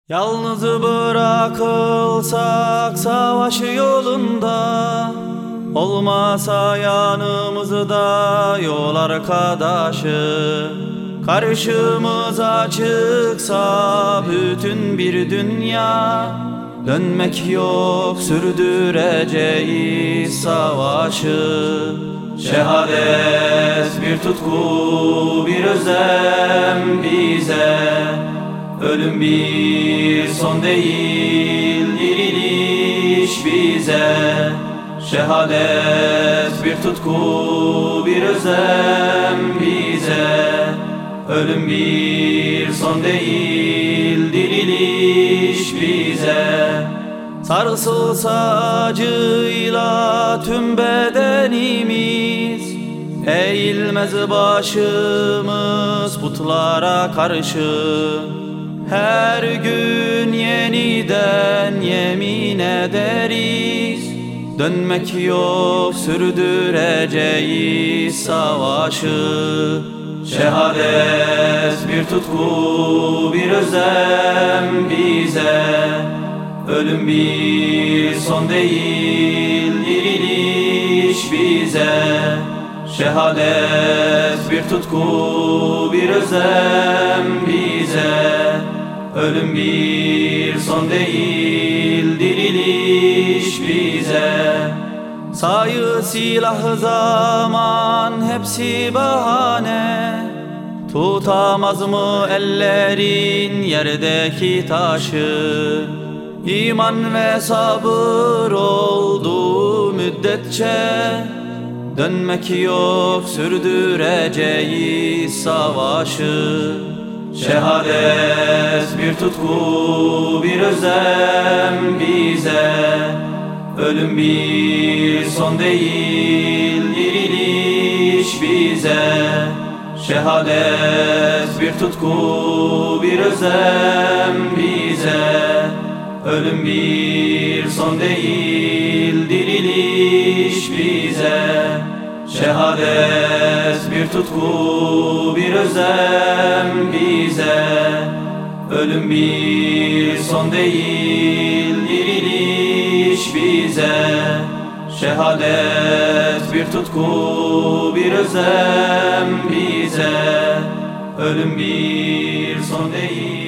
Yalnız bırakılsak savaş yolunda, olmasa yanımızda yol arkadaşı. Karşımıza çıksa bütün bir dünya, dönmek yok sürdüreceğiz savaşı. Şehadet bir tutku, bir özlem bize, ölüm bir son değil, diriliş bize. Şehadet bir tutku, bir özlem bize, ölüm bir son değil, diriliş bize. Sarsılsa acıyla tüm bedenimiz, eğilmez başımız putlara karşı. Her gün yeniden yemin ederiz, dönmek yok sürdüreceğiz savaşı. Şehadet bir tutku, bir özlem bize, ölüm bir son değil, diriliş bize. Şehadet bir tutku, bir özlem bize, ölüm bir son değil, diriliş bize. Sayı, silah, zaman hepsi bahane, tutamaz mı ellerin yerdeki taşı? İman ve sabır olduğu müddetçe, dönmek yok sürdüreceğiz savaşı. Şehadet bir tutku, bir özlem bize, ölüm bir son değil, diriliş bize. Şehadet bir tutku, bir özlem bize, ölüm bir son değil, diriliş bize. Şehadet bir tutku, bir özlem bize, ölüm bir son değil, diriliş bize. Şehadet bir tutku, bir özlem bize, ölüm bir son değil.